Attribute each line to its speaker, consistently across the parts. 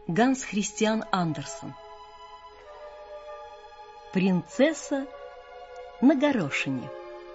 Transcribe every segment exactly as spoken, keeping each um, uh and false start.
Speaker 1: Ганс Христиан Андерсен. Принцесса на горошине.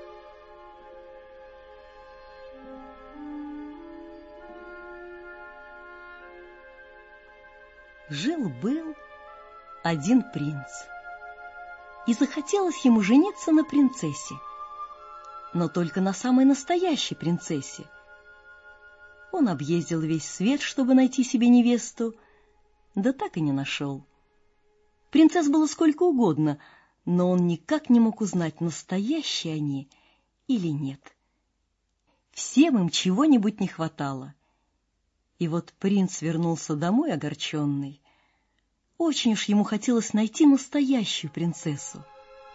Speaker 1: Жил-был один принц, и захотелось ему жениться на принцессе, но только на самой настоящей принцессе. Он объездил весь свет, чтобы найти себе невесту, да так и не нашел. Принцесс было сколько угодно, но он никак не мог узнать, настоящие они или нет. Всем им чего-нибудь не хватало. И вот принц вернулся домой огорченный. Очень уж ему хотелось найти настоящую принцессу.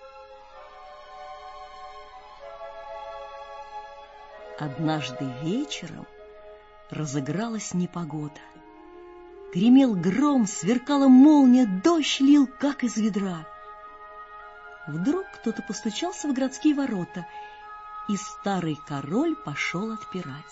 Speaker 1: Однажды вечером разыгралась непогода. Гремел гром, сверкала молния, дождь лил, как из ведра. Вдруг кто-то постучался в городские ворота, и старый король пошел отпирать.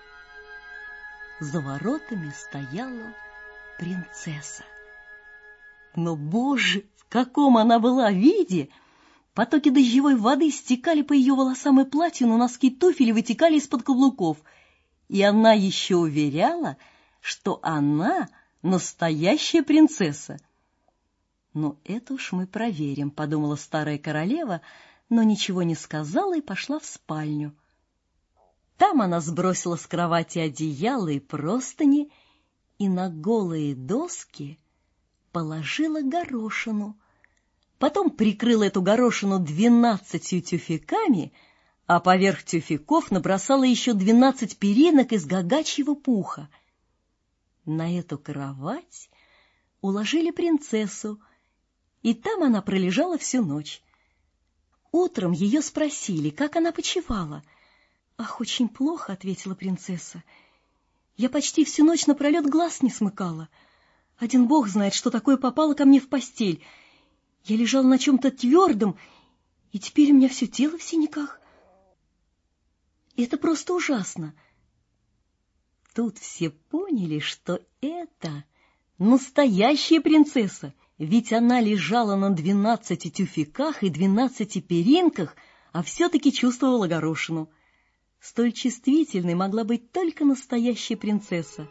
Speaker 1: За воротами стояла принцесса. Но, боже, в каком она была виде! Потоки дождевой воды стекали по ее волосам и платью, но носки туфель вытекали из-под каблуков. И она еще уверяла, что она настоящая принцесса. «Ну, это уж мы проверим», — подумала старая королева, но ничего не сказала и пошла в спальню. Там она сбросила с кровати одеяло и простыни и на голые доски положила горошину. Потом прикрыла эту горошину двенадцатью тюфяками, а поверх тюфяков набросала еще двенадцать перинок из гагачьего пуха. На эту кровать уложили принцессу, и там она пролежала всю ночь. Утром ее спросили, как она почивала. «Ах, очень плохо», — ответила принцесса. «Я почти всю ночь напролет глаз не смыкала. Один бог знает, что такое попало ко мне в постель. Я лежала на чем-то твердом, и теперь у меня все тело в синяках. Это просто ужасно». Тут все поняли, что это настоящая принцесса, ведь она лежала на двенадцати тюфяках и двенадцати перинках, а все-таки чувствовала горошину. Столь чувствительной могла быть только настоящая принцесса.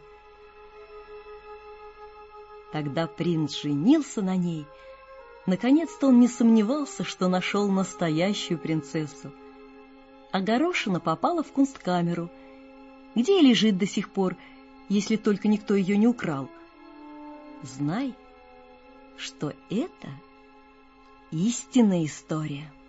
Speaker 1: Тогда принц женился на ней. Наконец-то он не сомневался, что нашел настоящую принцессу. А горошина попала в кунсткамеру, где и лежит до сих пор, если только никто ее не украл. Знай, что это истинная история.